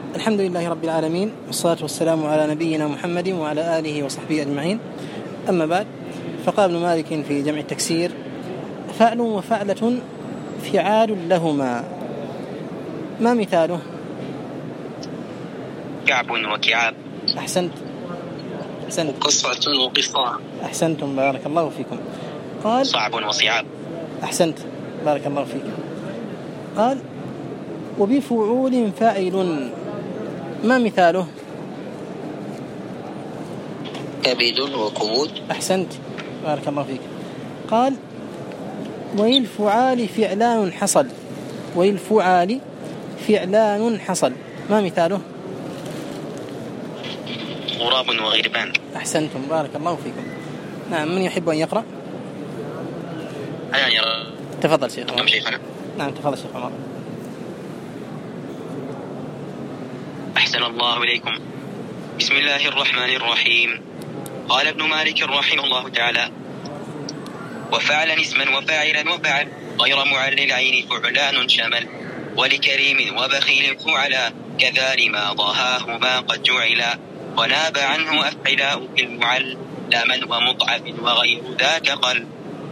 الحمد لله رب العالمين، والصلاة والسلام على نبينا محمد وعلى آله وصحبه أجمعين. أما بعد، فقال ابن مالك في جمع التكسير: فعل وفعلة فعال لهما. ما مثاله؟ كعب وكعاب. أحسنت. قصة وقصة. أحسنتم، بارك الله فيكم. قال: صعب وصعاب. أحسنت، بارك الله فيكم. قال: وبفعول فاعل. ما مثاله؟ كبد وكبود. أحسنت، بارك الله فيك. قال: وللفعال فعلان حصل. وللفعال فعلان حصل. ما مثاله؟ غراب وغربان. أحسنتم، بارك الله فيكم. نعم، من يحب أن يقرأ؟ أنا يرى. تفضل شيخ عمر. شيخنا. نعم، تفضل شيخ عمر. أحسن الله إليكم. بسم الله الرحمن الرحيم. قال ابن مالك رحمه الله تعالى: وفعل اسما وفاعلا وفعل غير معل العين فعلان شمل، ولكريم وبخيل فعلا كذا لما ضاهاهما قد جعلا، وناب عنه أفعلاء في المعل لاما ومضعف وغير ذاك قل،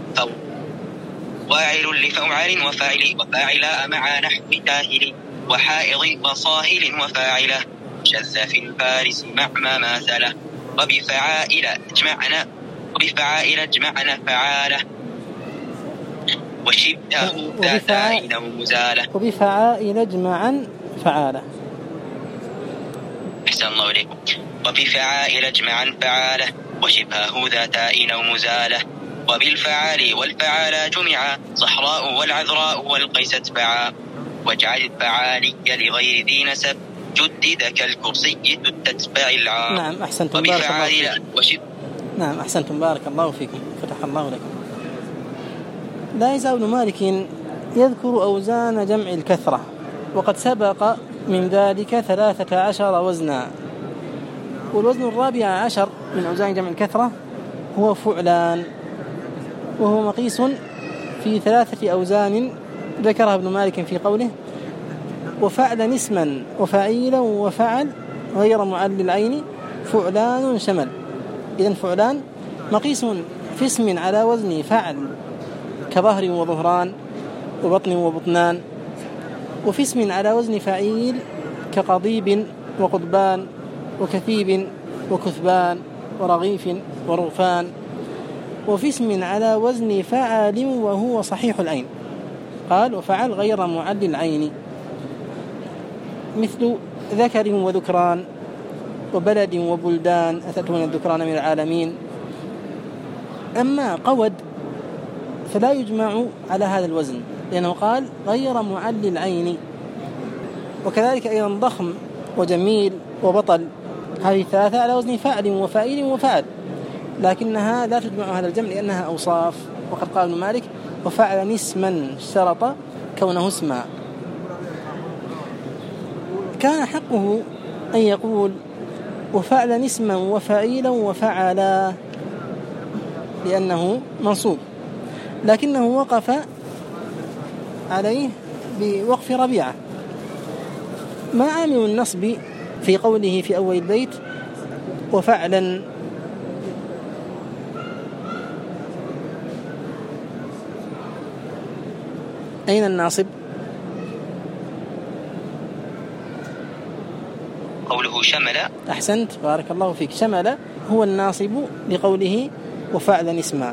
فواعل لفعل وفاعلا مع نحو تاهل وحائض وصاهل وفاعله شذ في الفارس مع ما ماثله، وبفعائل اجمعنا فعاله وشبه ذات عين ومزاله. وبفعائل اجمعا فعاله. أحسن الله إليكم. وبفعائل اجمعا فعاله وشبهه ذات عين ومزاله، وبالفعال والفعال جمعا صحراء والعذراء والقيس اتبعا، واجعل الفعالي لغير ذي نسب جدد كالكرسي تتبع العام. نعم، أحسنتم، بارك الله فيكم. نعم، أحسنتم، بارك الله فيكم، فتح الله لكم. لا يزال ابن مالك يذكر أوزان جمع الكثرة، وقد سبق من ذلك 13 وزنا، والوزن الرابع عشر من أوزان جمع الكثرة هو فعلان، وهو مقيس في 3 أوزان ذكرها ابن مالك في قوله: وفعل اسما وفعيلا وفعل غير معل العين فعلان شمل. إذن فعلان مقيس في اسم على وزن فعل كظهر وظهران وبطن وبطنان، وفي اسم على وزن فعيل كقضيب وقضبان وكثيب وكثبان ورغيف ورغفان، وفي اسم على وزن فعال وهو صحيح العين. قال: وفعل غير معل العين مثل ذكر وذكران وبلد وبلدان أتتون الذكران من العالمين. أما قود فلا يجمع على هذا الوزن، لأنه قال غير معل العين. وكذلك أيضا ضخم وجميل وبطل، هذه 3 على وزن فعل وفائل وفعل، لكنها لا تجمع هذا الجمع لأنها أوصاف. وقد قال ابن مالك: وفعل اسما اشترط كونه اسما. كان حقه أن يقول: وفعل اسما وفعيلا وفعلا، لأنه منصوب، لكنه وقف عليه بوقف ربيعة. ما عامل النصب في قوله في أول البيت: وفعلا؟ أين الناصب؟ قوله شمل. أحسنت، بارك الله فيك. شمل هو الناصب لقوله وفعلا اسما.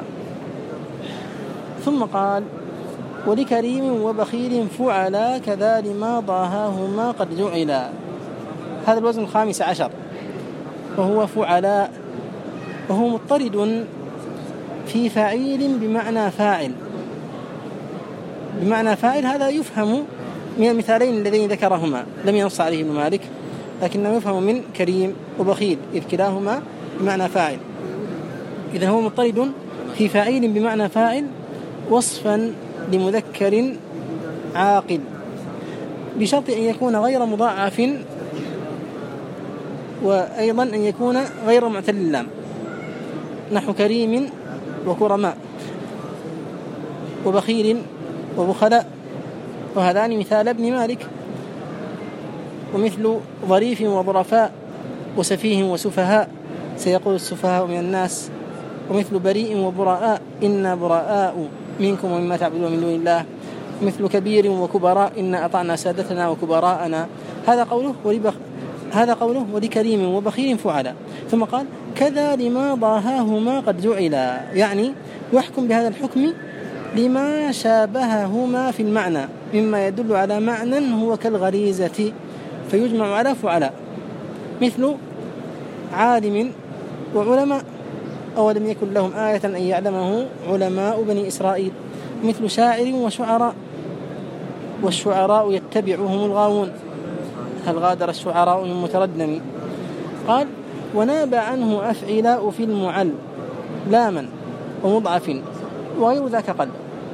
ثم قال: ولكريم وبخيل فعلا كذا لما ضاهاهما قد جعلا. هذا الوزن 15، وهو فعلاء، وهو مضطرد في فعيل بمعنى فاعل. بمعنى فاعل هذا يفهم من المثالين اللذين ذكرهما، لم ينص عليه ابن مالك، لكنه يفهم من كريم وبخيل إذ كلاهما بمعنى فاعل. إذن هو مضطرد في فاعل بمعنى فاعل وصفا لمذكر عاقل، بشرط أن يكون غير مضاعف، وأيضا أن يكون غير معتل اللام، نحو كريم وكرماء وبخيل وبخلاء، وهذان مثال ابن مالك. ومثل ظريف وظرفاء وسفيه وسفهاء سيقول السفهاء من الناس. ومثل بريء وبراء إنا براء منكم ومما تعبدون من دون الله. مثل كبير وكبراء إنا أطعنا سادتنا وكبراءنا. هذا قوله ولكريم وبخيل فعلا. ثم قال كذا لما ضاهاهما قد جعلا، يعني يحكم بهذا الحكم لما شابههما في المعنى مما يدل على معنى هو كالغريزة فيجمع على فعلاء. مثل عالم وعلماء أولم يكن لهم آية أن يعلمه علماء بني إسرائيل. مثل شاعر وشعراء والشعراء يتبعهم الغاوون هل غادر الشعراء من متردم. قال وناب عنه أفعلاء في المعل لاما ومضعف وغير ذاك قل.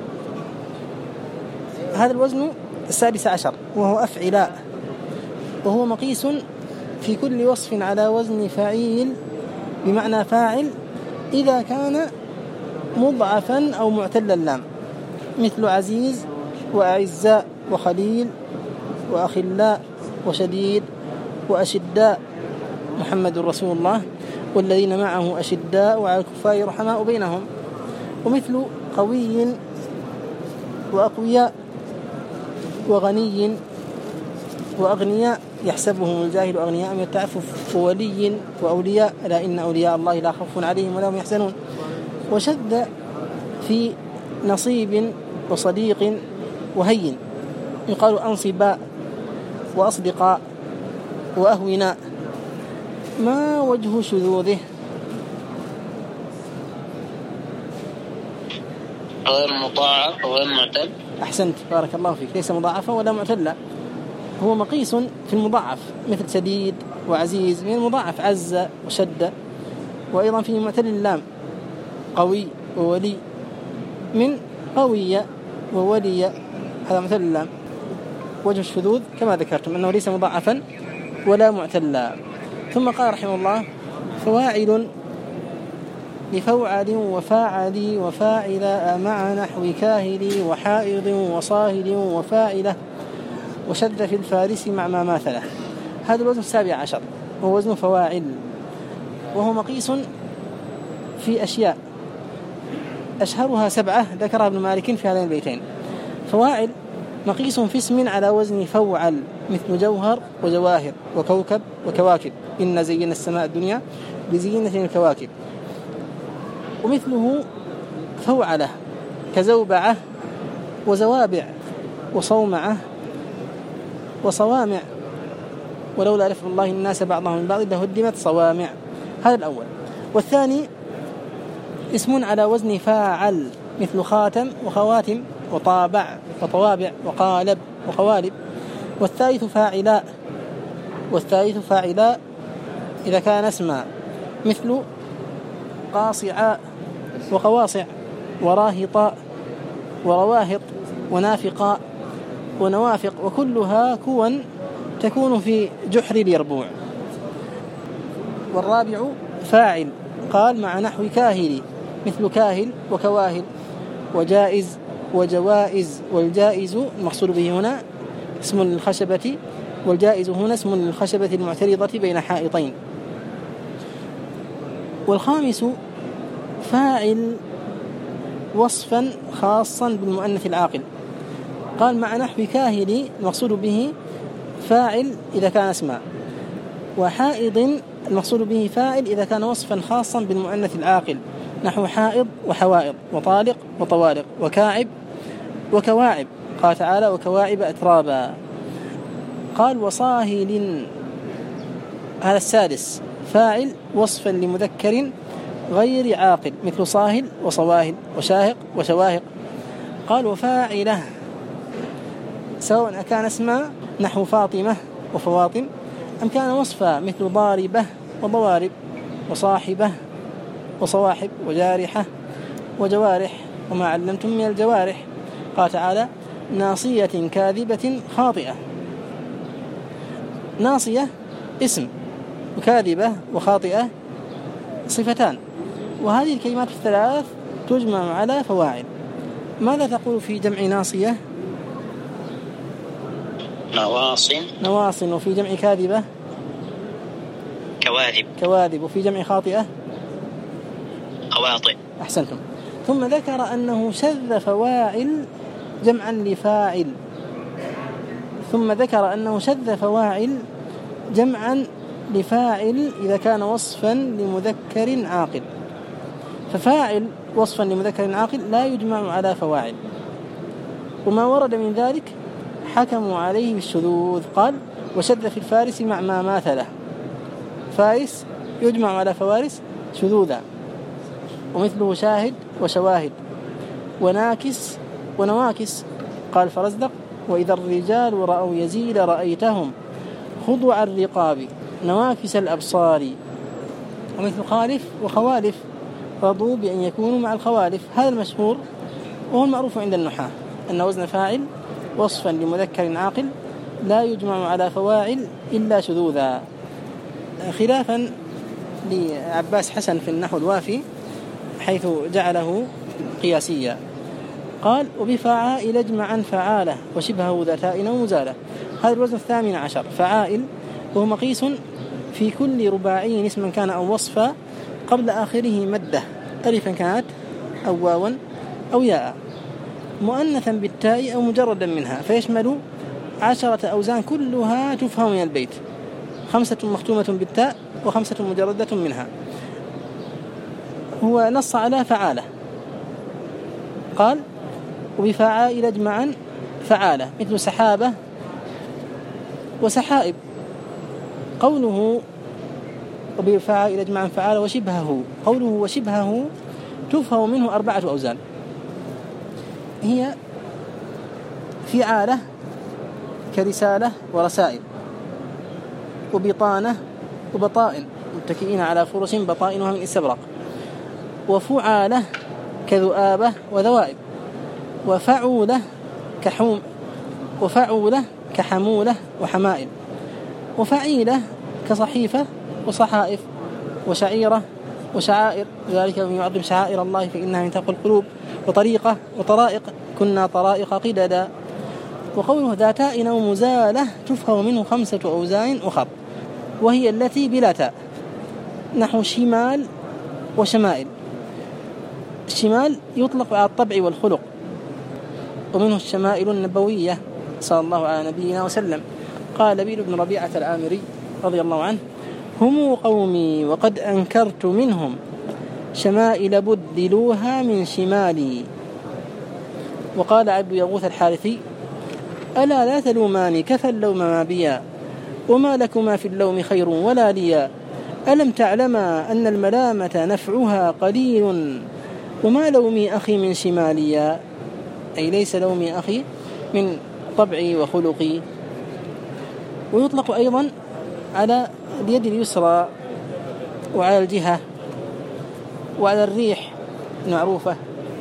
هذا الوزن 16 وهو أفعلاء، وهو مقيس في كل وصف على وزن فعيل بمعنى فاعل إذا كان مضعفا أو معتل اللام، مثل عزيز وأعزاء وخليل وأخلاء وشديد وأشداء محمد رسول الله والذين معه أشداء وعلى الكفار رحماء بينهم. ومثل قوي وأقوياء وغني وأغنياء يحسبهم الجاهل أغنياء من التعفف. وولي وأولياء ألا إن أولياء الله لا خوف عليهم ولا هم يحزنون. وشد في نصيب وصديق وهين يقال أنصباء وأصدقاء وأهوناء. ما وجه شذوذه؟ غير مضاعف وغير معتل. أحسنت بارك الله فيك، ليس مضاعفا ولا معتلا، هو مقيس في المضاعف مثل شديد وعزيز من المضاعف عز وشد. وأيضا في معتل اللام قوي وولي من قوية وولي، هذا مثل اللام. وجه الشذوذ كما ذكرتم أنه ليس مضاعفا ولا معتلا. ثم قال رحمه الله فواعل لفوعل وفاعل وفاعل مع نحو كاهل وحائض وصاهل وفاعلة وشد في الفارس مع ما ماثله. هذا الوزن 17 وهو وزن فواعل، وهو مقيس في أشياء أشهرها 7 ذكرها ابن مالك في هذين البيتين. فواعل مقيس في اسم على وزن فوعل مثل جوهر وجواهر وكوكب وكواكب إن زينا السماء الدنيا بزينة الكواكب. ومثله فوعلة كزوبعة وزوابع وصومعة وصوامع ولولا رفع الله الناس بعضهم من بعض لهدمت صوامع. هذا الأول. والثاني اسم على وزن فاعل مثل خاتم وخواتم وطابع وطوابع وقالب وقوالب. والثالث فاعلاء إذا كان اسما مثل قاصعاء وقواصع وراهطاء ورواهط ونافقاء ونوافق، وكلها كوا تكون في جحر اليربوع. والرابع فاعل قال مع نحو كاهل مثل كاهل وكواهل وجائز وجوائز. والجائز المقصود به هنا اسم للخشبة، والجائز هنا اسم للخشبة المعترضة بين حائطين. والخامس فاعل وصفا خاصا بالمؤنث العاقل قال مع نحو كاهل المقصود به فاعل إذا كان اسما، وحائض المقصود به فاعل إذا كان وصفا خاصا بالمؤنث العاقل نحو حائض وحوائض وطالق وطوالق وكاعب وكواعب. قال تعالى وكواعب أترابا. قال وصاهل هذا السادس فاعل وصفا لمذكر غير عاقل مثل صاهل وصواهل وشاهق وشواهق. قال وفاعله سواء كان اسما نحو فاطمة وفواطم أم كان وصفا مثل ضاربة وضوارب وصاحبة وصواحب وجارحة وجوارح وما علمتم من الجوارح. قال تعالى ناصية كاذبة خاطئة. ناصية اسم وكاذبة وخاطئة صفتان، وهذه الكلمات الثلاث تجمع على فواعل. ماذا تقول في جمع ناصية؟ نواص. وفي جمع كاذبة كواذب. وفي جمع خاطئة خواطئ. أحسنتم. ثم ذكر أنه شذ فواعل جمعا لفاعل. إذا كان وصفا لمذكر عاقل. ففاعل وصفا لمذكر عاقل لا يجمع على فواعل، وما ورد من ذلك حكموا عليه بالشذوذ. قال وشذ في الفارس مع ما ماثله. فارس يجمع على فوارس شذوذا، ومثله شاهد وشواهد وناكس ونواكس. قال فرزدق وإذا الرجال رأوا يزيد رأيتهم خضوع الرقاب نواكس الأبصار. ومثل خالف وخوالف رضوا بأن يكونوا مع الخوالف. هذا المشهور وهو المعروف عند النحاة أن وزن فاعل وصفا لمذكر عاقل لا يجمع على فواعل إلا شذوذا، خلافا لعباس حسن في النحو الوافي حيث جعله قياسيا. قال وبفعائل اجمعا فعالة وشبهه ذاتائن ومزالة. هذا الوزن 18 فعائل، وهو مقيس في كل رباعي اسما كان أو وصفا قبل آخره مدة ألفا كانت أو واوا أو ياء، مؤنثا بالتاء أو مجردا منها، فيشمل 10 أوزان كلها تفهم من البيت، 5 مختومة بالتاء و5 مجردة منها. هو نص على فعالة. قال وبفعائل اجمعا فعالة مثل سحابة وسحائب. قوله وبفعائل اجمعا فعالة وشبهه، قوله وشبهه تفهم منه 4 أوزان، هي فعالة كرسالة ورسائل، وبطانة وبطائن متكئين على فرش بطائنها من استبرق، وفعالة كذؤابة وذوائب، وفعولة كحمولة وحمائل، وفعيلة كصحيفة وصحائف وشعيرة وشعائر، ذلك من يعظم شعائر الله فإنها من تقوى القلوب، وطريقة وطرائق كنا طرائق قددا. وقوله ذاتائن ومزالة تفهم منه 5 أوزان أخر، وهي التي بلا تاء، نحو شمال وشمائل. الشمال يطلق على الطبع والخلق، ومنه الشمائل النبوية صلى الله على نبينا وسلم. قال لبيد بن ربيعة العامري رضي الله عنه هم قومي وقد أنكرت منهم شمائل بدلوها من شمالي. وقال عبد يغوث الحارثي ألا لا تلوماني كفى اللوم ما بيا، وما لكما في اللوم خير ولا ليا، ألم تعلما أن الملامة نفعها قليل، وما لومي أخي من شماليا، أي ليس لومي أخي من طبعي وخلقي. ويطلق أيضا على اليد اليسرى وعلى الجهة وعلى الريح المعروفة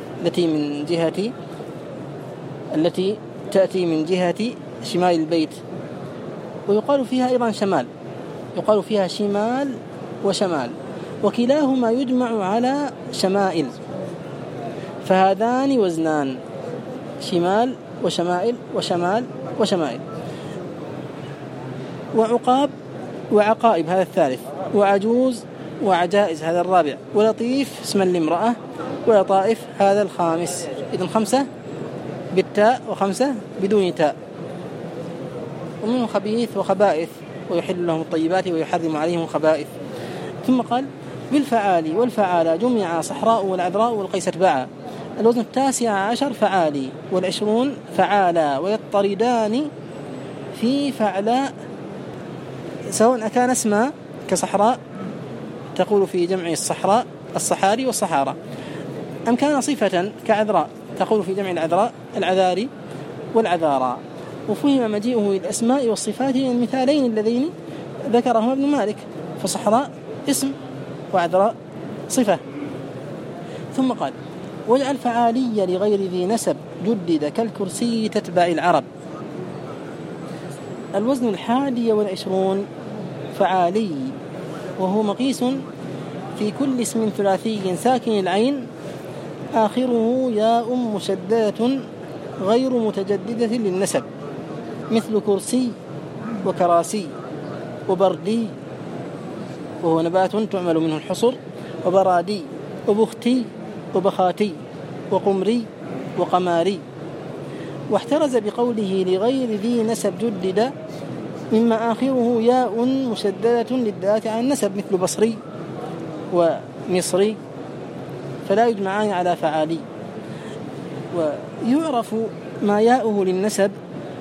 التي تأتي من جهة شمال البيت، ويقال فيها أيضا شمال، يقال فيها شمال وشمال، وكلاهما يجمع على شمائل، فهذان وزنان شمال وشمائل وشمال وشمائل. وعقاب وعقائب هذا الثالث، وعجوز وعجائز هذا الرابع، ولطيف اسما لامرأة، ولطائف هذا الخامس. إذن 5 بالتاء و5 بدون تاء. ومنه خبيث وخبائث، ويحل لهم الطيبات ويحرم عليهم الخبائث. ثم قال بالفعالي والفعالى جمع صحراء والعذراء والقيس باعا. الوزن 19 فعالي، وال20 فعالا، ويضطردان في فعلاء سواء كان اسما كصحراء تقول في جمع الصحراء الصحاري والصحارى، أم كان صفة كعذراء تقول في جمع العذراء العذاري والعذارى. وفهم مجيئه الأسماء والصفات من المثالين اللذين ذكرهما ابن مالك، فصحراء اسم وعذراء صفة. ثم قال واجعل فعالية لغير ذي نسب جدد كالكرسي تتبع العرب. الوزن 21 فعالي، وهو مقيس في كل اسم ثلاثي ساكن العين آخره ياء مشددة غير متجددة للنسب، مثل كرسي وكراسي وبردي وهو نبات تعمل منه الحصر، وبرادي وبختي وبخاتي وقمري وقماري. واحترز بقوله لغير ذي نسب جدد مما آخره ياء مشددة للدالة على النسب مثل بصري ومصري، فلا يجمعان على فعالي. ويعرف ما ياؤه للنسب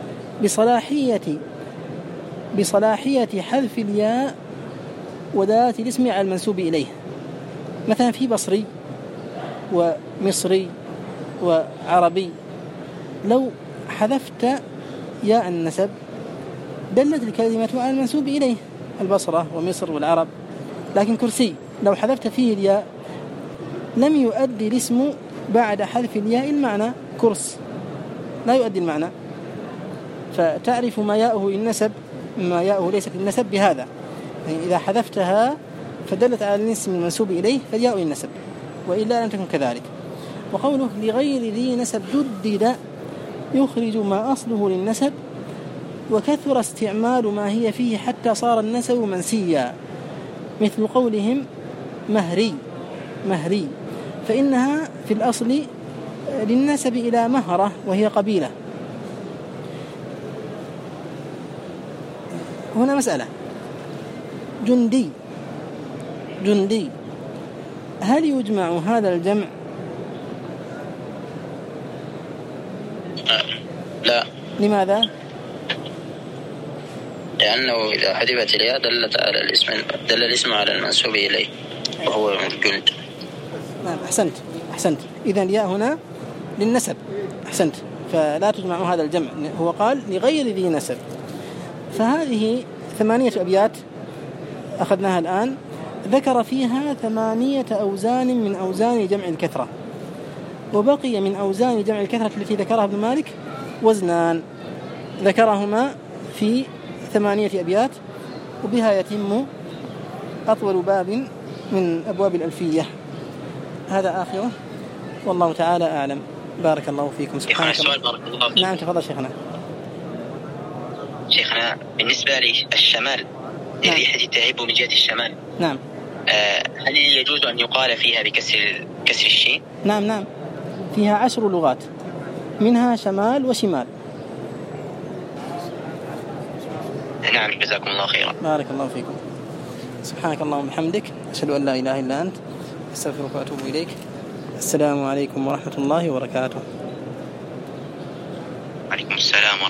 بصلاحية حذف الياء ودالة الاسم على المنسوب إليه. مثلا في بصري ومصري وعربي لو حذفت ياء النسب دلت الكلمة على المنسوب إليه، البصرة ومصر والعرب. لكن كرسي لو حذفت فيه الياء لم يؤدي الاسم بعد حذف الياء المعنى، كرس لا يؤدي المعنى. فتعرف ما ياؤه للنسب ما ياؤه ليست للنسب بهذا، يعني إذا حذفتها فدلت على الاسم المنسوب إليه فالياء للنسب، وإلا لم تكن كذلك. وقوله لغير ذي نسب جدد يخرج ما أصله للنسب، وكثر استعمال ما هي فيه حتى صار النسب منسيا، مثل قولهم مهري، فإنها في الأصل للنسب إلى مهرة وهي قبيلة. هنا مسألة، جندي هل يجمع هذا الجمع؟ لا. لماذا؟ لأنه إذا حذفت الياء دل الاسم على المنسوب إليه وهو الجند. نعم أحسنت. إذن الياء هنا للنسب، أحسنت، فلا تجمع هذا الجمع. هو قال لغير ذي نسب. فهذه 8 أبيات أخذناها الآن، ذكر فيها 8 أوزان من أوزان جمع الكثرة، وبقي من أوزان جمع الكثرة التي ذكرها ابن مالك وزنان ذكرهما في 8 أبيات، وبها يتم أطول باب من أبواب الألفية. هذا آخره، والله تعالى أعلم. بارك الله فيكم. سبحانك الله. بارك الله فيكم. نعم تفضل شيخنا. بالنسبة لي الشمال ريحة التعب من جهة الشمال، نعم، هل يجوز أن يقال فيها بكسر الشين؟ نعم، فيها 10 لغات منها شمال وشمال. نعم، جزاكم الله خيرا. بارك الله فيكم. سبحانك اللهم وبحمدك، أشهد أن لا إله إلا أنت، أستغفرك وأتوب إليك. السلام عليكم ورحمة الله وبركاته. عليكم السلام.